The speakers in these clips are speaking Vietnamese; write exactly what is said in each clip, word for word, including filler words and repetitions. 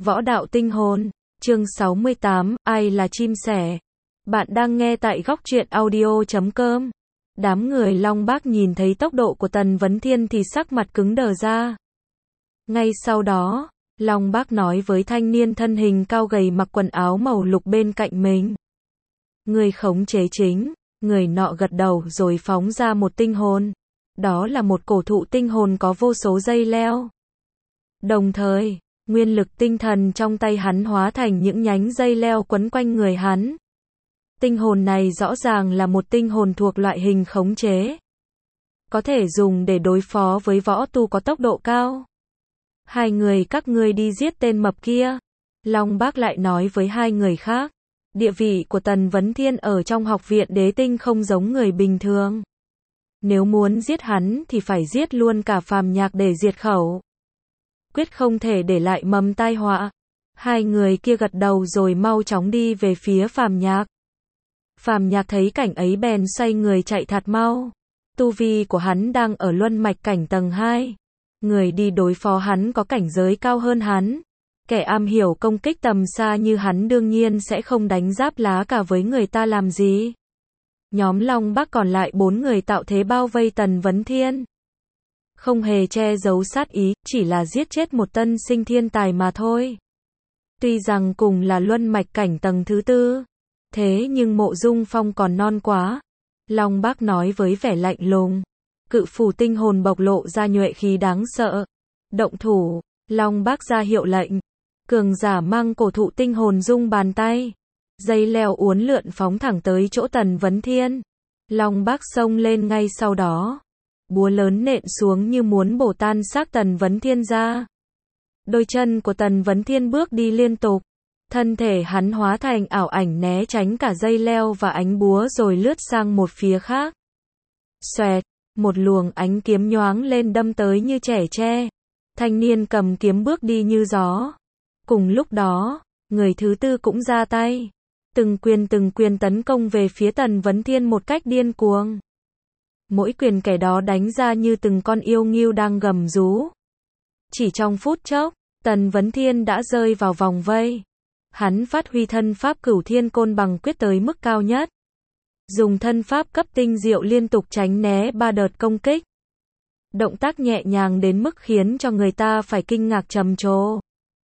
Võ đạo tinh hồn, chương sáu mươi tám, ai là chim sẻ? Bạn đang nghe tại góc truyện audio chấm com. Đám người Long Bác nhìn thấy tốc độ của Tần Vấn Thiên thì sắc mặt cứng đờ ra. Ngay sau đó, Long Bác nói với thanh niên thân hình cao gầy mặc quần áo màu lục bên cạnh mình. Người khống chế chính, người nọ gật đầu rồi phóng ra một tinh hồn. Đó là một cổ thụ tinh hồn có vô số dây leo. Đồng thời, nguyên lực tinh thần trong tay hắn hóa thành những nhánh dây leo quấn quanh người hắn. Tinh hồn này rõ ràng là một tinh hồn thuộc loại hình khống chế. Có thể dùng để đối phó với võ tu có tốc độ cao. Hai người các ngươi đi giết tên mập kia. Long Bác lại nói với hai người khác. Địa vị của Tần Vấn Thiên ở trong học viện đế tinh không giống người bình thường. Nếu muốn giết hắn thì phải giết luôn cả Phàm Nhạc để diệt khẩu. Quyết không thể để lại mầm tai họa. Hai người kia gật đầu rồi mau chóng đi về phía Phàm Nhạc. Phàm Nhạc thấy cảnh ấy bèn xoay người chạy thật mau. Tu vi của hắn đang ở luân mạch cảnh tầng hai. Người đi đối phó hắn có cảnh giới cao hơn hắn. Kẻ am hiểu công kích tầm xa như hắn đương nhiên sẽ không đánh giáp lá cả với người ta làm gì. Nhóm Long Bác còn lại bốn người tạo thế bao vây Tần Vấn Thiên. Không hề che giấu sát ý, chỉ là giết chết một tân sinh thiên tài mà thôi. Tuy rằng cùng là luân mạch cảnh tầng thứ tư, thế nhưng Mộ Dung Phong còn non quá. Long Bác nói với vẻ lạnh lùng. Cự phủ tinh hồn bộc lộ ra nhuệ khí đáng sợ. Động thủ, Long Bác ra hiệu lệnh. Cường giả mang cổ thụ tinh hồn rung bàn tay. Dây leo uốn lượn phóng thẳng tới chỗ Tần Vấn Thiên. Long Bác xông lên ngay sau đó. Búa lớn nện xuống như muốn bổ tan xác Tần Vấn Thiên ra. Đôi chân của Tần Vấn Thiên bước đi liên tục. Thân thể hắn hóa thành ảo ảnh né tránh cả dây leo và ánh búa rồi lướt sang một phía khác. Xoẹt, một luồng ánh kiếm nhoáng lên đâm tới như chẻ tre. Thanh niên cầm kiếm bước đi như gió. Cùng lúc đó, người thứ tư cũng ra tay. Từng quyền từng quyền tấn công về phía Tần Vấn Thiên một cách điên cuồng. Mỗi quyền kẻ đó đánh ra như từng con yêu ngưu đang gầm rú. Chỉ trong phút chốc, Tần Vấn Thiên đã rơi vào vòng vây. Hắn phát huy thân pháp Cửu Thiên Côn Bằng Quyết tới mức cao nhất. Dùng thân pháp cấp tinh diệu liên tục tránh né ba đợt công kích. Động tác nhẹ nhàng đến mức khiến cho người ta phải kinh ngạc trầm trồ.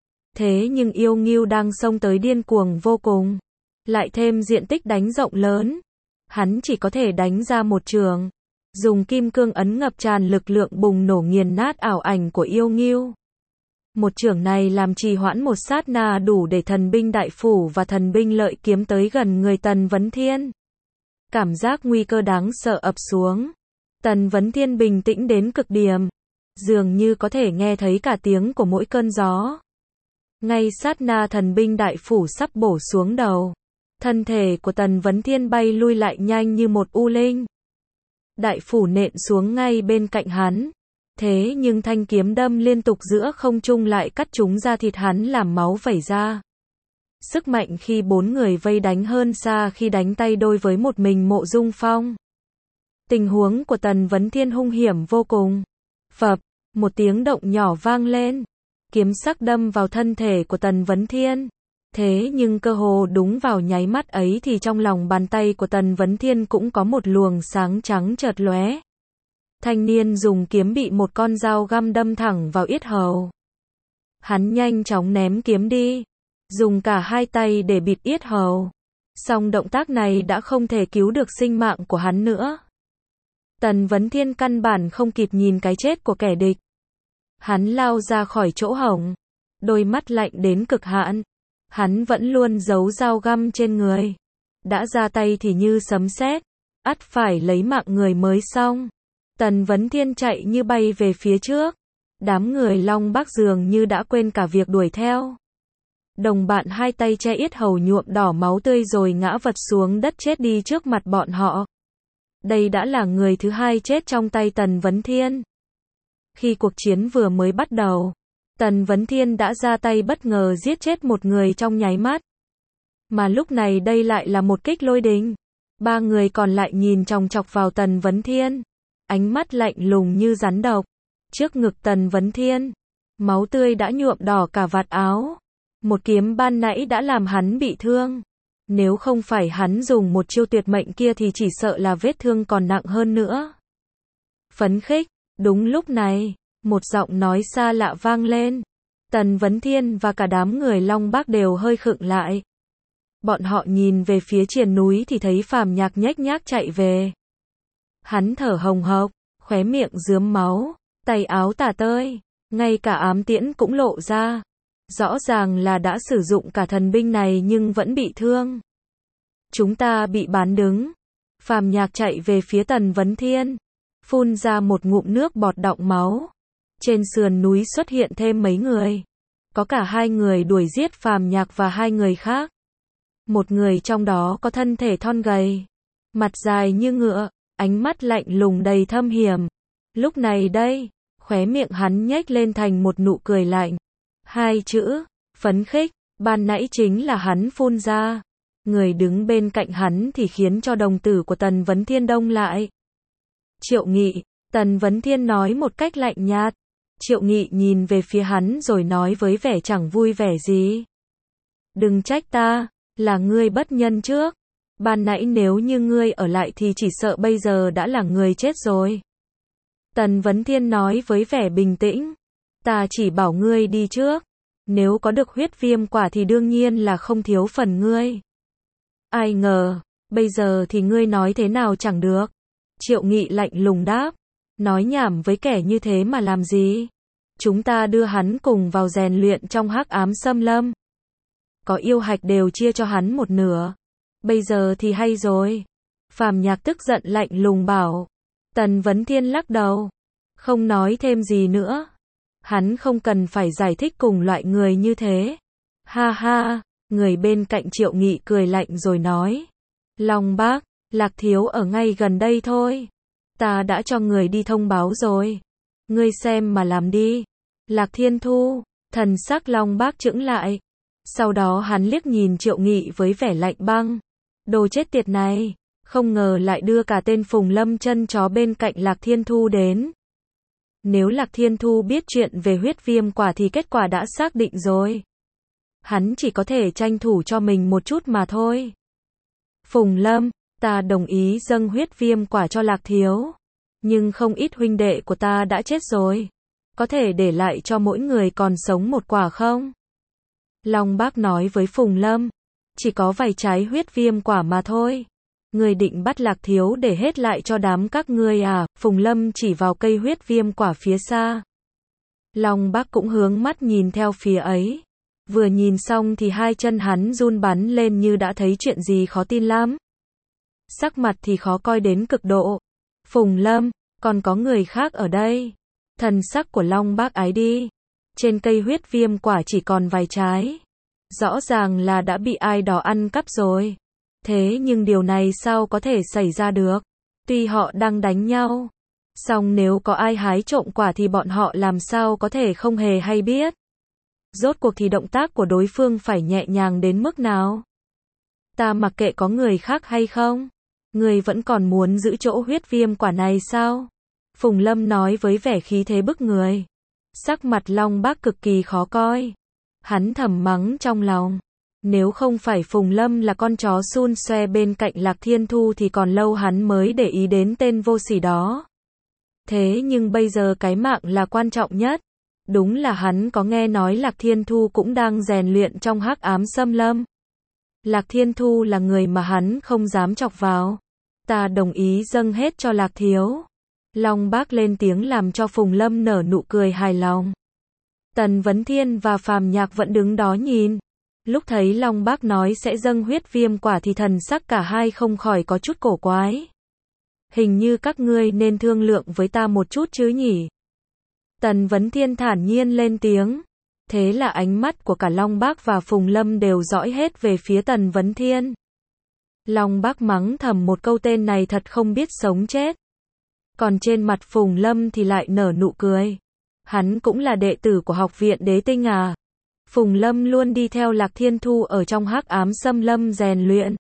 Thế nhưng yêu ngưu đang xông tới điên cuồng vô cùng. Lại thêm diện tích đánh rộng lớn. Hắn chỉ có thể đánh ra một trường. Dùng kim cương ấn ngập tràn lực lượng bùng nổ nghiền nát ảo ảnh của yêu ngưu. Một chưởng này làm trì hoãn một sát na đủ để thần binh đại phủ và thần binh lợi kiếm tới gần người Tần Vấn Thiên. Cảm giác nguy cơ đáng sợ ập xuống. Tần Vấn Thiên bình tĩnh đến cực điểm. Dường như có thể nghe thấy cả tiếng của mỗi cơn gió. Ngay sát na thần binh đại phủ sắp bổ xuống đầu. Thân thể của Tần Vấn Thiên bay lui lại nhanh như một u linh. Đại phủ nện xuống ngay bên cạnh hắn. Thế nhưng thanh kiếm đâm liên tục giữa không trung lại cắt trúng da thịt hắn làm máu vẩy ra. Sức mạnh khi bốn người vây đánh hơn xa khi đánh tay đôi với một mình Mộ Dung Phong. Tình huống của Tần Vấn Thiên hung hiểm vô cùng. Phập, một tiếng động nhỏ vang lên. Kiếm sắc đâm vào thân thể của Tần Vấn Thiên. Thế nhưng cơ hồ đúng vào nháy mắt ấy thì trong lòng bàn tay của Tần Vấn Thiên cũng có một luồng sáng trắng chợt lóe. Thanh niên dùng kiếm bị một con dao găm đâm thẳng vào yết hầu. Hắn nhanh chóng ném kiếm đi. Dùng cả hai tay để bịt yết hầu. Song động tác này đã không thể cứu được sinh mạng của hắn nữa. Tần Vấn Thiên căn bản không kịp nhìn cái chết của kẻ địch. Hắn lao ra khỏi chỗ hổng. Đôi mắt lạnh đến cực hạn. Hắn vẫn luôn giấu dao găm trên người. Đã ra tay thì như sấm sét. Ắt phải lấy mạng người mới xong. Tần Vấn Thiên chạy như bay về phía trước. Đám người Long Bác dường như đã quên cả việc đuổi theo. Đồng bạn hai tay che yết hầu nhuộm đỏ máu tươi rồi ngã vật xuống đất chết đi trước mặt bọn họ. Đây đã là người thứ hai chết trong tay Tần Vấn Thiên. Khi cuộc chiến vừa mới bắt đầu, Tần Vấn Thiên đã ra tay bất ngờ giết chết một người trong nháy mắt. Mà lúc này đây lại là một kích lôi đình. Ba người còn lại nhìn chòng chọc vào Tần Vấn Thiên. Ánh mắt lạnh lùng như rắn độc. Trước ngực Tần Vấn Thiên, máu tươi đã nhuộm đỏ cả vạt áo. Một kiếm ban nãy đã làm hắn bị thương. Nếu không phải hắn dùng một chiêu tuyệt mệnh kia thì chỉ sợ là vết thương còn nặng hơn nữa. Phấn khích, đúng lúc này, một giọng nói xa lạ vang lên. Tần Vấn Thiên và cả đám người Long Bác đều hơi khựng lại. Bọn họ nhìn về phía triền núi thì thấy Phàm Nhạc nhếch nhác chạy về. Hắn thở hồng hộc, khóe miệng rướm máu, tay áo tả tơi, ngay cả ám tiễn cũng lộ ra. Rõ ràng là đã sử dụng cả thần binh này nhưng vẫn bị thương. Chúng ta bị bán đứng. Phàm Nhạc chạy về phía Tần Vấn Thiên, phun ra một ngụm nước bọt đọng máu. Trên sườn núi xuất hiện thêm mấy người. Có cả hai người đuổi giết Phàm Nhạc và hai người khác. Một người trong đó có thân thể thon gầy, mặt dài như ngựa, ánh mắt lạnh lùng đầy thâm hiểm. Lúc này đây, khóe miệng hắn nhếch lên thành một nụ cười lạnh. Hai chữ, phấn khích, ban nãy chính là hắn phun ra. Người đứng bên cạnh hắn thì khiến cho đồng tử của Tần Vấn Thiên đông lại. Triệu Nghị, Tần Vấn Thiên nói một cách lạnh nhạt. Triệu Nghị nhìn về phía hắn rồi nói với vẻ chẳng vui vẻ gì. Đừng trách ta, là ngươi bất nhân trước. Ban nãy nếu như ngươi ở lại thì chỉ sợ bây giờ đã là người chết rồi. Tần Vấn Thiên nói với vẻ bình tĩnh. Ta chỉ bảo ngươi đi trước. Nếu có được huyết viêm quả thì đương nhiên là không thiếu phần ngươi. Ai ngờ, bây giờ thì ngươi nói thế nào chẳng được. Triệu Nghị lạnh lùng đáp. Nói nhảm với kẻ như thế mà làm gì? Chúng ta đưa hắn cùng vào rèn luyện trong hắc ám xâm lâm. Có yêu hạch đều chia cho hắn một nửa. Bây giờ thì hay rồi. Phàm Nhạc tức giận lạnh lùng bảo. Tần Vấn Thiên lắc đầu. Không nói thêm gì nữa. Hắn không cần phải giải thích cùng loại người như thế. Ha ha, người bên cạnh Triệu Nghị cười lạnh rồi nói. Long Bác, Lạc Thiếu ở ngay gần đây thôi. Ta đã cho người đi thông báo rồi. Ngươi xem mà làm đi. Lạc Thiên Thu, thần sắc Long Bác chững lại. Sau đó hắn liếc nhìn Triệu Nghị với vẻ lạnh băng. Đồ chết tiệt này, không ngờ lại đưa cả tên Phùng Lâm chân chó bên cạnh Lạc Thiên Thu đến. Nếu Lạc Thiên Thu biết chuyện về huyết viêm quả thì kết quả đã xác định rồi. Hắn chỉ có thể tranh thủ cho mình một chút mà thôi. Phùng Lâm, ta đồng ý dâng huyết viêm quả cho Lạc Thiếu. Nhưng không ít huynh đệ của ta đã chết rồi. Có thể để lại cho mỗi người còn sống một quả không? Long Bác nói với Phùng Lâm. Chỉ có vài trái huyết viêm quả mà thôi. Người định bắt Lạc Thiếu để hết lại cho đám các ngươi à? Phùng Lâm chỉ vào cây huyết viêm quả phía xa. Long Bác cũng hướng mắt nhìn theo phía ấy. Vừa nhìn xong thì hai chân hắn run bắn lên như đã thấy chuyện gì khó tin lắm. Sắc mặt thì khó coi đến cực độ. Phùng Lâm, còn có người khác ở đây. Thần sắc của Long Bác ái đi. Trên cây huyết viêm quả chỉ còn vài trái. Rõ ràng là đã bị ai đó ăn cắp rồi. Thế nhưng điều này sao có thể xảy ra được? Tuy họ đang đánh nhau. Song nếu có ai hái trộm quả thì bọn họ làm sao có thể không hề hay biết. Rốt cuộc thì động tác của đối phương phải nhẹ nhàng đến mức nào? Ta mặc kệ có người khác hay không? Người vẫn còn muốn giữ chỗ huyết viêm quả này sao? Phùng Lâm nói với vẻ khí thế bức người. Sắc mặt Long Bác cực kỳ khó coi. Hắn thầm mắng trong lòng. Nếu không phải Phùng Lâm là con chó xun xoe bên cạnh Lạc Thiên Thu thì còn lâu hắn mới để ý đến tên vô sỉ đó. Thế nhưng bây giờ cái mạng là quan trọng nhất. Đúng là hắn có nghe nói Lạc Thiên Thu cũng đang rèn luyện trong hắc ám xâm lâm. Lạc Thiên Thu là người mà hắn không dám chọc vào. Ta đồng ý dâng hết cho Lạc Thiếu. Long Bác lên tiếng làm cho Phùng Lâm nở nụ cười hài lòng. Tần Vấn Thiên và Phàm Nhạc vẫn đứng đó nhìn. Lúc thấy Long Bác nói sẽ dâng huyết viêm quả thì thần sắc cả hai không khỏi có chút cổ quái. Hình như các ngươi nên thương lượng với ta một chút chứ nhỉ? Tần Vấn Thiên thản nhiên lên tiếng. Thế là ánh mắt của cả Long Bác và Phùng Lâm đều dõi hết về phía Tần Vấn Thiên. Long Bác mắng thầm một câu tên này thật không biết sống chết. Còn trên mặt Phùng Lâm thì lại nở nụ cười. Hắn cũng là đệ tử của học viện Đế Tinh à? Phùng Lâm luôn đi theo Lạc Thiên Thu ở trong hắc ám xâm lâm rèn luyện.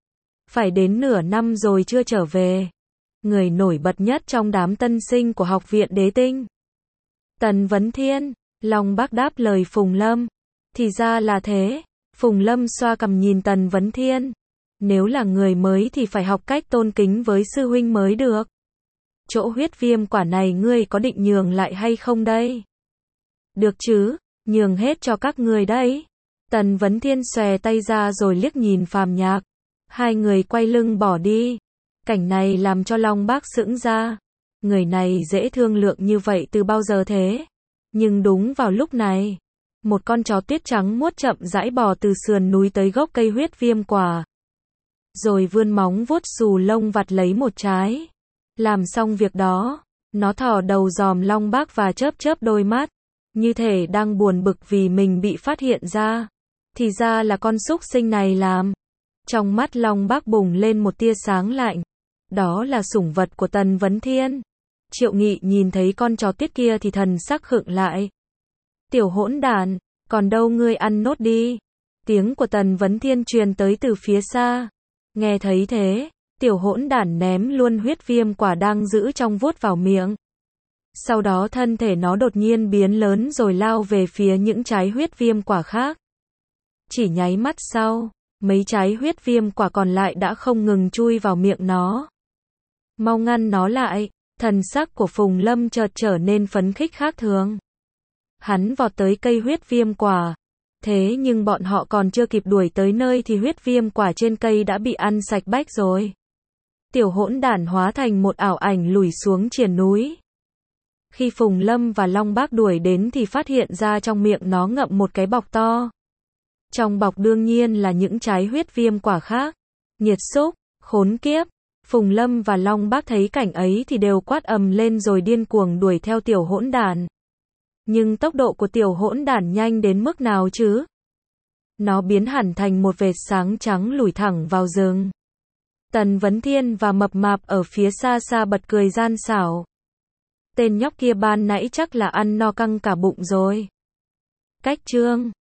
Phải đến nửa năm rồi chưa trở về. Người nổi bật nhất trong đám tân sinh của học viện Đế Tinh. Tần Vấn Thiên, Long Bác đáp lời Phùng Lâm. Thì ra là thế. Phùng Lâm xoa cằm nhìn Tần Vấn Thiên. Nếu là người mới thì phải học cách tôn kính với sư huynh mới được. Chỗ huyết viêm quả này ngươi có định nhường lại hay không đây? Được chứ, nhường hết cho các người đấy. Tần Vấn Thiên xòe tay ra rồi liếc nhìn Phàm Nhạc. Hai người quay lưng bỏ đi. Cảnh này làm cho Long Bác sững ra. Người này dễ thương lượng như vậy từ bao giờ thế? Nhưng đúng vào lúc này, một con chó tuyết trắng muốt chậm rãi bò từ sườn núi tới gốc cây huyết viêm quả. Rồi vươn móng vuốt xù lông vặt lấy một trái. Làm xong việc đó, nó thò đầu dòm Long Bác và chớp chớp đôi mắt, như thể đang buồn bực vì mình bị phát hiện ra. Thì ra là con súc sinh này làm. Trong mắt Long Bác bùng lên một tia sáng lạnh. Đó là sủng vật của Tần Vấn Thiên. Triệu Nghị nhìn thấy con chó tuyết kia thì thần sắc khựng lại. Tiểu hỗn đản, còn đâu ngươi ăn nốt đi. Tiếng của Tần Vấn Thiên truyền tới từ phía xa. Nghe thấy thế, tiểu hỗn đản ném luôn huyết viêm quả đang giữ trong vuốt vào miệng. Sau đó thân thể nó đột nhiên biến lớn rồi lao về phía những trái huyết viêm quả khác. Chỉ nháy mắt sau, mấy trái huyết viêm quả còn lại đã không ngừng chui vào miệng nó. Mau ngăn nó lại, thần sắc của Phùng Lâm chợt trở nên phấn khích khác thường. Hắn vọt tới cây huyết viêm quả. Thế nhưng bọn họ còn chưa kịp đuổi tới nơi thì huyết viêm quả trên cây đã bị ăn sạch bách rồi. Tiểu hỗn đản hóa thành một ảo ảnh lùi xuống triền núi. Khi Phùng Lâm và Long Bác đuổi đến thì phát hiện ra trong miệng nó ngậm một cái bọc to. Trong bọc đương nhiên là những trái huyết viêm quả khác. Nhiệt xúc, khốn kiếp. Phùng Lâm và Long Bác thấy cảnh ấy thì đều quát ầm lên rồi điên cuồng đuổi theo tiểu hỗn đản. Nhưng tốc độ của tiểu hỗn đản nhanh đến mức nào chứ? Nó biến hẳn thành một vệt sáng trắng lủi thẳng vào rừng. Tần Vấn Thiên và Mập Mạp ở phía xa xa bật cười gian xảo. Tên nhóc kia ban nãy chắc là ăn no căng cả bụng rồi. Cách chương